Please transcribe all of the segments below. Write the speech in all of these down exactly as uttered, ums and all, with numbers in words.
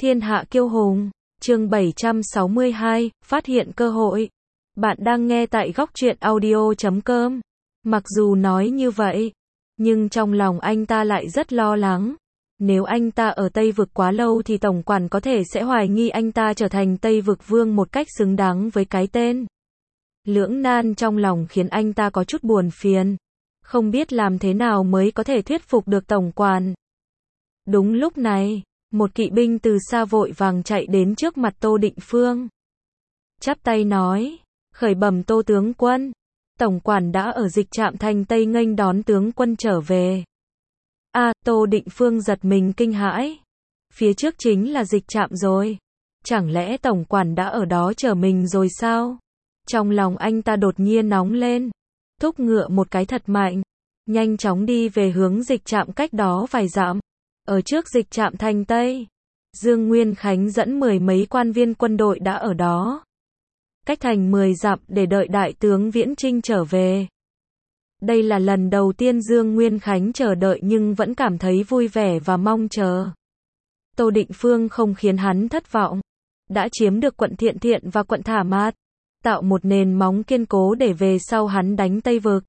Thiên hạ kiêu hùng, chương bảy trăm sáu mươi hai, phát hiện cơ hội. Bạn đang nghe tại góc truyện audio chấm com. Mặc dù nói như vậy, nhưng trong lòng anh ta lại rất lo lắng. Nếu anh ta ở Tây Vực quá lâu thì tổng quản có thể sẽ hoài nghi anh ta trở thành Tây Vực Vương một cách xứng đáng với cái tên. Lưỡng nan trong lòng khiến anh ta có chút buồn phiền. Không biết làm thế nào mới có thể thuyết phục được tổng quản. Đúng lúc này, một kỵ binh từ xa vội vàng chạy đến trước mặt Tô Định Phương. Chắp tay nói, khởi bẩm Tô tướng quân, tổng quản đã ở dịch trạm thành Tây nghênh đón tướng quân trở về. A, à, Tô Định Phương giật mình kinh hãi. Phía trước chính là dịch trạm rồi. Chẳng lẽ tổng quản đã ở đó chờ mình rồi sao? Trong lòng anh ta đột nhiên nóng lên. Thúc ngựa một cái thật mạnh. Nhanh chóng đi về hướng dịch trạm cách đó vài dặm. Ở trước dịch trạm thành Tây, Dương Nguyên Khánh dẫn mười mấy quan viên quân đội đã ở đó. Cách thành mười dặm để đợi đại tướng Viễn Chinh trở về. Đây là lần đầu tiên Dương Nguyên Khánh chờ đợi nhưng vẫn cảm thấy vui vẻ và mong chờ. Tô Định Phương không khiến hắn thất vọng. Đã chiếm được quận Thiện Thiện và quận Thả Mạt, tạo một nền móng kiên cố để về sau hắn đánh Tây Vực.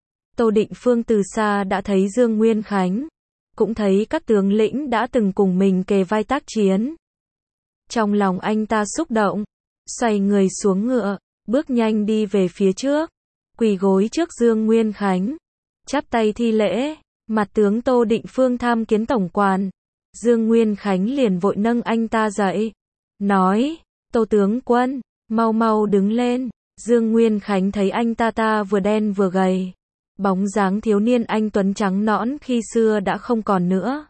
Tô Định Phương từ xa đã thấy Dương Nguyên Khánh, cũng thấy các tướng lĩnh đã từng cùng mình kề vai tác chiến. Trong lòng anh ta xúc động, xoay người xuống ngựa, bước nhanh đi về phía trước, quỳ gối trước Dương Nguyên Khánh, chắp tay thi lễ, mặt tướng Tô Định Phương tham kiến tổng quản. Dương Nguyên Khánh liền vội nâng anh ta dậy, nói, Tô tướng quân, mau mau đứng lên. Dương Nguyên Khánh thấy anh ta ta vừa đen vừa gầy. Bóng dáng thiếu niên anh tuấn trắng nõn khi xưa đã không còn nữa.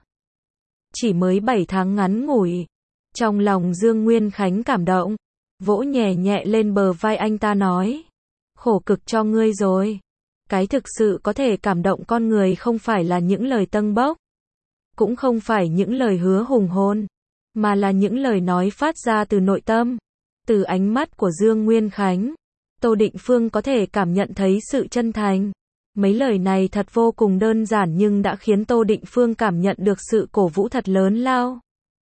Chỉ mới bảy tháng ngắn ngủi. Trong lòng Dương Nguyên Khánh cảm động, vỗ nhẹ nhẹ lên bờ vai anh ta nói, khổ cực cho ngươi rồi. Cái thực sự có thể cảm động con người không phải là những lời tâng bốc, cũng không phải những lời hứa hùng hồn, mà là những lời nói phát ra từ nội tâm. Từ ánh mắt của Dương Nguyên Khánh, Tô Định Phương có thể cảm nhận thấy sự chân thành. Mấy lời này thật vô cùng đơn giản nhưng đã khiến Tô Định Phương cảm nhận được sự cổ vũ thật lớn lao.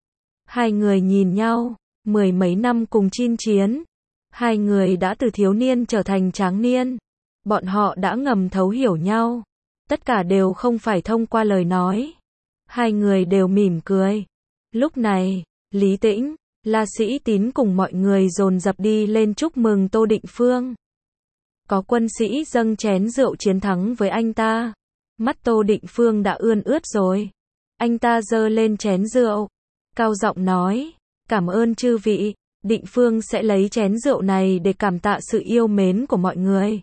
Hai người nhìn nhau, mười mấy năm cùng chinh chiến. Hai người đã từ thiếu niên trở thành tráng niên. Bọn họ đã ngầm thấu hiểu nhau. Tất cả đều không phải thông qua lời nói. Hai người đều mỉm cười. Lúc này, Lý Tĩnh, La Sĩ Tín cùng mọi người dồn dập đi lên chúc mừng Tô Định Phương. Có quân sĩ dâng chén rượu chiến thắng với anh ta. Mắt Tô Định Phương đã ươn ướt rồi. Anh ta giơ lên chén rượu, cao giọng nói, cảm ơn chư vị. Định Phương sẽ lấy chén rượu này để cảm tạ sự yêu mến của mọi người.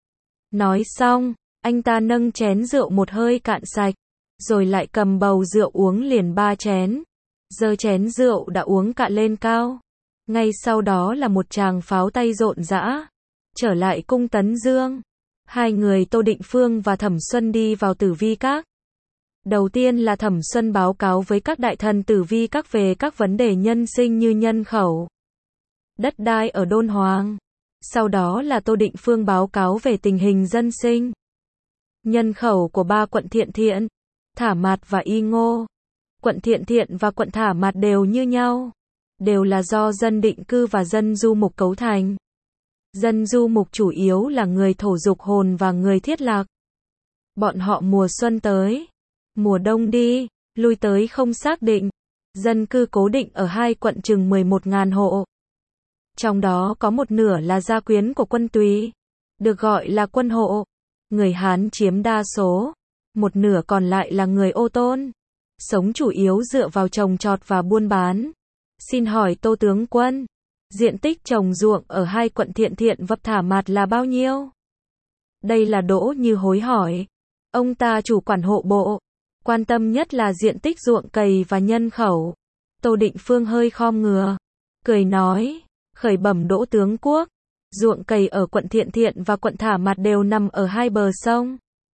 Nói xong, anh ta nâng chén rượu một hơi cạn sạch, rồi lại cầm bầu rượu uống liền ba chén. Giơ chén rượu đã uống cạn lên cao. Ngay sau đó là một tràng pháo tay rộn rã. Trở lại cung Tấn Dương, hai người Tô Định Phương và Thẩm Xuân đi vào Tử Vi Các. Đầu tiên là Thẩm Xuân báo cáo với các đại thần Tử Vi Các về các vấn đề nhân sinh như nhân khẩu, đất đai ở Đôn Hoàng. Sau đó là Tô Định Phương báo cáo về tình hình dân sinh, nhân khẩu của ba quận Thiện Thiện, Thả Mạt và Y Ngô. Quận Thiện Thiện và quận Thả Mạt đều như nhau, đều là do dân định cư và dân du mục cấu thành. Dân du mục chủ yếu là người thổ dục hồn và người thiết lạc. Bọn họ mùa xuân tới, mùa đông đi, lui tới không xác định. Dân cư cố định ở hai quận chừng mười một nghìn hộ. Trong đó có một nửa là gia quyến của quân Tùy, được gọi là quân hộ. Người Hán chiếm đa số, một nửa còn lại là người Ô Tôn, sống chủ yếu dựa vào trồng trọt và buôn bán. Xin hỏi Tô tướng quân, diện tích trồng ruộng ở hai quận Thiện Thiện và Thả Mạt là bao nhiêu? Đây là Đỗ Như Hối hỏi. Ông ta chủ quản hộ bộ, quan tâm nhất là diện tích ruộng cày và nhân khẩu. Tô Định Phương hơi khom ngửa, cười nói, khởi bẩm Đỗ tướng quốc, ruộng cày ở quận Thiện Thiện và quận Thả Mạt đều nằm ở hai bờ sông.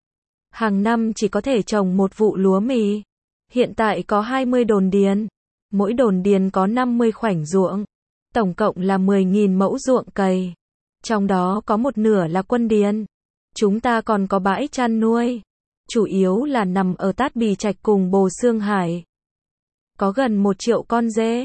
Hàng năm chỉ có thể trồng một vụ lúa mì. Hiện tại có hai mươi đồn điền, mỗi đồn điền có năm mươi khoảnh ruộng. Tổng cộng là mười nghìn mẫu ruộng cày. Trong đó có một nửa là quân điền. Chúng ta còn có bãi chăn nuôi, chủ yếu là nằm ở Tát Bì Trạch cùng Bồ Xương Hải. Có gần một triệu con dê.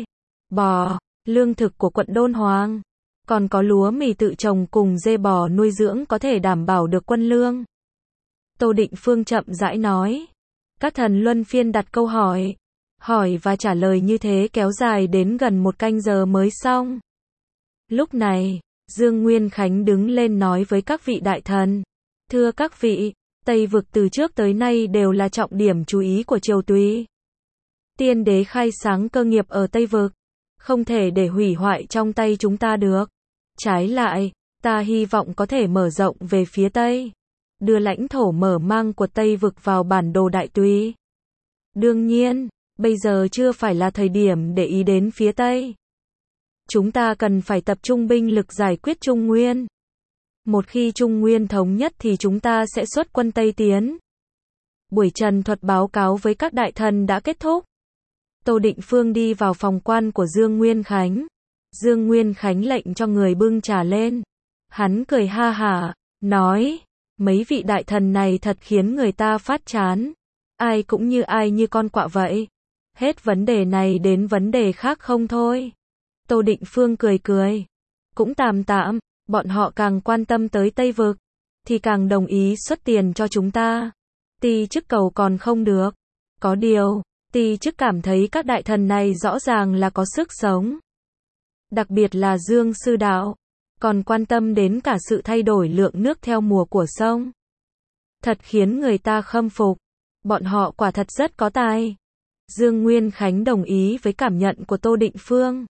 bò, lương thực của quận Đôn Hoàng. Còn có lúa mì tự trồng cùng dê bò nuôi dưỡng có thể đảm bảo được quân lương. Tô Định Phương chậm rãi nói. Các thần luân phiên đặt câu hỏi. Hỏi và trả lời như thế kéo dài đến gần một canh giờ mới xong. Lúc này, Dương Nguyên Khánh đứng lên nói với các vị đại thần. Thưa các vị, Tây Vực từ trước tới nay đều là trọng điểm chú ý của triều Túy. Tiên đế khai sáng cơ nghiệp ở Tây Vực, không thể để hủy hoại trong tay chúng ta được. Trái lại, ta hy vọng có thể mở rộng về phía Tây, đưa lãnh thổ mở mang của Tây Vực vào bản đồ Đại Túy. Đương nhiên, bây giờ chưa phải là thời điểm để ý đến phía Tây. Chúng ta cần phải tập trung binh lực giải quyết Trung Nguyên. Một khi Trung Nguyên thống nhất thì chúng ta sẽ xuất quân Tây tiến. Buổi trần thuật báo cáo với các đại thần đã kết thúc. Tô Định Phương đi vào phòng quan của Dương Nguyên Khánh. Dương Nguyên Khánh lệnh cho người bưng trà lên. Hắn cười ha hả, nói, mấy vị đại thần này thật khiến người ta phát chán. Ai cũng như ai như con quạ vậy. Hết vấn đề này đến vấn đề khác không thôi. Tô Định Phương cười cười. Cũng tạm tạm, bọn họ càng quan tâm tới Tây Vực, thì càng đồng ý xuất tiền cho chúng ta. Ti chức cầu còn không được. Có điều, Ti chức cảm thấy các đại thần này rõ ràng là có sức sống. Đặc biệt là Dương Sư Đạo, còn quan tâm đến cả sự thay đổi lượng nước theo mùa của sông. Thật khiến người ta khâm phục. Bọn họ quả thật rất có tài. Dương Nguyên Khánh đồng ý với cảm nhận của Tô Định Phương.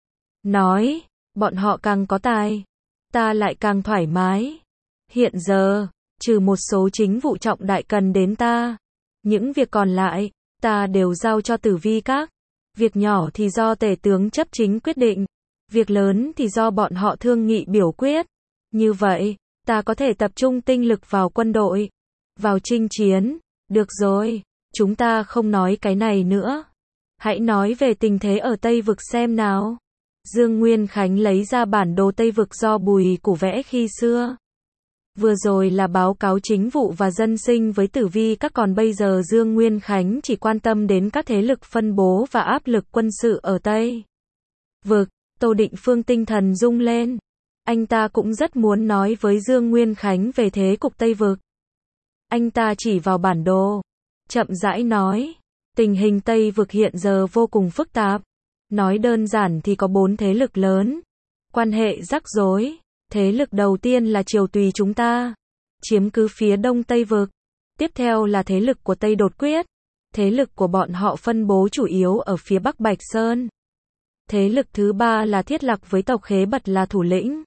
Nói, bọn họ càng có tài, ta lại càng thoải mái. Hiện giờ, trừ một số chính vụ trọng đại cần đến ta, những việc còn lại, ta đều giao cho Tử Vi Các. Việc nhỏ thì do tể tướng chấp chính quyết định, việc lớn thì do bọn họ thương nghị biểu quyết. Như vậy, ta có thể tập trung tinh lực vào quân đội, vào chinh chiến. Được rồi, chúng ta không nói cái này nữa. Hãy nói về tình thế ở Tây Vực xem nào. Dương Nguyên Khánh lấy ra bản đồ Tây Vực do Bùi Củ vẽ khi xưa. Vừa rồi là báo cáo chính vụ và dân sinh với Tử Vi Các, còn bây giờ Dương Nguyên Khánh chỉ quan tâm đến các thế lực phân bố và áp lực quân sự ở Tây Vực. Tô Định Phương tinh thần rung lên. Anh ta cũng rất muốn nói với Dương Nguyên Khánh về thế cục Tây Vực. Anh ta chỉ vào bản đồ, chậm rãi nói, tình hình Tây Vực hiện giờ vô cùng phức tạp. Nói đơn giản thì có bốn thế lực lớn, quan hệ rắc rối. Thế lực đầu tiên là Triều Tùy chúng ta, chiếm cứ phía đông Tây Vực. Tiếp theo là thế lực của Tây Đột Quyết. Thế lực của bọn họ phân bố chủ yếu ở phía bắc Bạch Sơn. Thế lực thứ ba là Thiết Lạc với tộc Khế Bật là thủ lĩnh.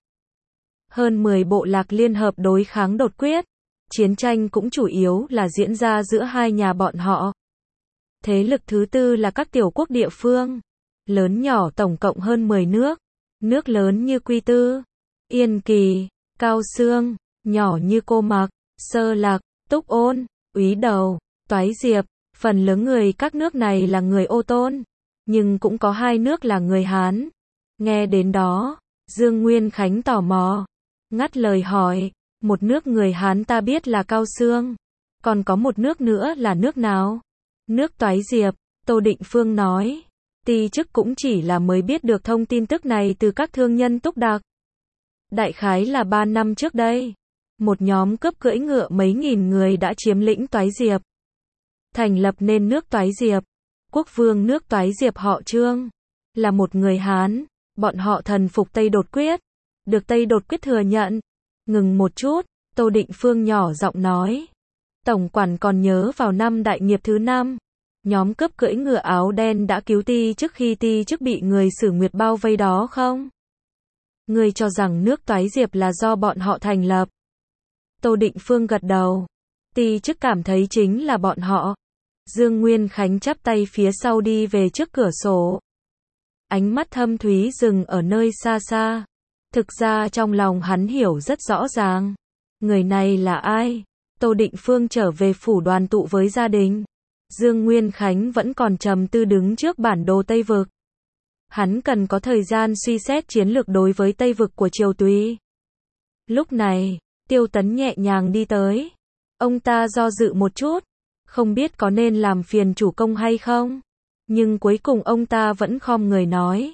Hơn mười bộ lạc liên hợp đối kháng Đột Quyết. Chiến tranh cũng chủ yếu là diễn ra giữa hai nhà bọn họ. Thế lực thứ tư là các tiểu quốc địa phương, lớn nhỏ tổng cộng hơn mười nước. Nước lớn như Quy Tư, Yên Kỳ, Cao Xương, nhỏ như Cô Mặc, Sơ Lạc, Túc Ôn, Úy Đầu, Toái Diệp. Phần lớn người các nước này là người Ô Tôn, nhưng cũng có hai nước là người Hán. Nghe đến đó, Dương Nguyên Khánh tò mò, ngắt lời hỏi, một nước người Hán ta biết là Cao Xương, còn có một nước nữa là nước nào? Nước Toái Diệp. Tô Định Phương nói, ti chức cũng chỉ là mới biết được thông tin tức này từ các thương nhân túc đặc. Đại khái là ba năm trước đây, một nhóm cướp cưỡi ngựa mấy nghìn người đã chiếm lĩnh Toái Diệp, thành lập nên nước Toái Diệp. Quốc vương nước Toái Diệp họ Trương, là một người Hán, bọn họ thần phục Tây Đột Quyết, được Tây Đột Quyết thừa nhận. Ngừng một chút, Tô Định Phương nhỏ giọng nói, tổng quản còn nhớ vào năm Đại Nghiệp thứ năm, nhóm cướp cưỡi ngựa áo đen đã cứu ti trước khi ti trước bị người Sử Nguyệt bao vây đó không? Người cho rằng nước Toái Diệp là do bọn họ thành lập. Tô Định Phương gật đầu. Ti trước cảm thấy chính là bọn họ. Dương Nguyên Khánh chắp tay phía sau đi về trước cửa sổ. Ánh mắt thâm thúy dừng ở nơi xa xa. Thực ra trong lòng hắn hiểu rất rõ ràng. Người này là ai? Tô Định Phương trở về phủ đoàn tụ với gia đình. Dương Nguyên Khánh vẫn còn trầm tư đứng trước bản đồ Tây Vực. Hắn cần có thời gian suy xét chiến lược đối với Tây Vực của Triều Túy. Lúc này, Tiêu Tấn nhẹ nhàng đi tới. Ông ta do dự một chút, không biết có nên làm phiền chủ công hay không. Nhưng cuối cùng ông ta vẫn khom người nói.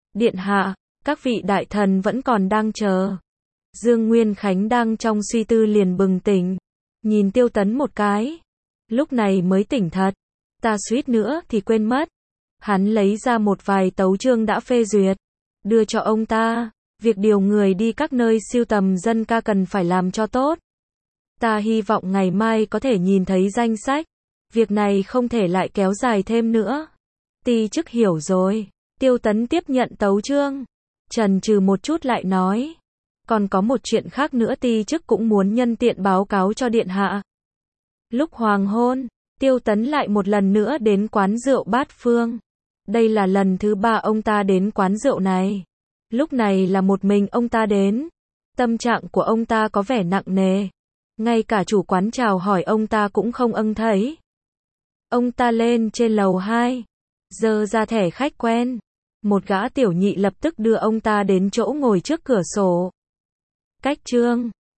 Điện hạ, các vị đại thần vẫn còn đang chờ. Dương Nguyên Khánh đang trong suy tư liền bừng tỉnh, nhìn Tiêu Tấn một cái. Lúc này mới tỉnh thật, ta suýt nữa thì quên mất. Hắn lấy ra một vài tấu chương đã phê duyệt, đưa cho ông ta. Việc điều người đi các nơi sưu tầm dân ca cần phải làm cho tốt. Ta hy vọng ngày mai có thể nhìn thấy danh sách. Việc này không thể lại kéo dài thêm nữa. Ti chức hiểu rồi. Tiêu Tấn tiếp nhận tấu chương, chần chừ một chút lại nói. Còn có một chuyện khác nữa ti chức cũng muốn nhân tiện báo cáo cho điện hạ. Lúc hoàng hôn, Tiêu Tấn lại một lần nữa đến quán rượu Bát Phương. Đây là lần thứ ba ông ta đến quán rượu này. Lúc này là một mình ông ta đến. Tâm trạng của ông ta có vẻ nặng nề. Ngay cả chủ quán chào hỏi ông ta cũng không ưng thấy. Ông ta lên trên lầu hai, giơ ra thẻ khách quen. Một gã tiểu nhị lập tức đưa ông ta đến chỗ ngồi trước cửa sổ. Cách chương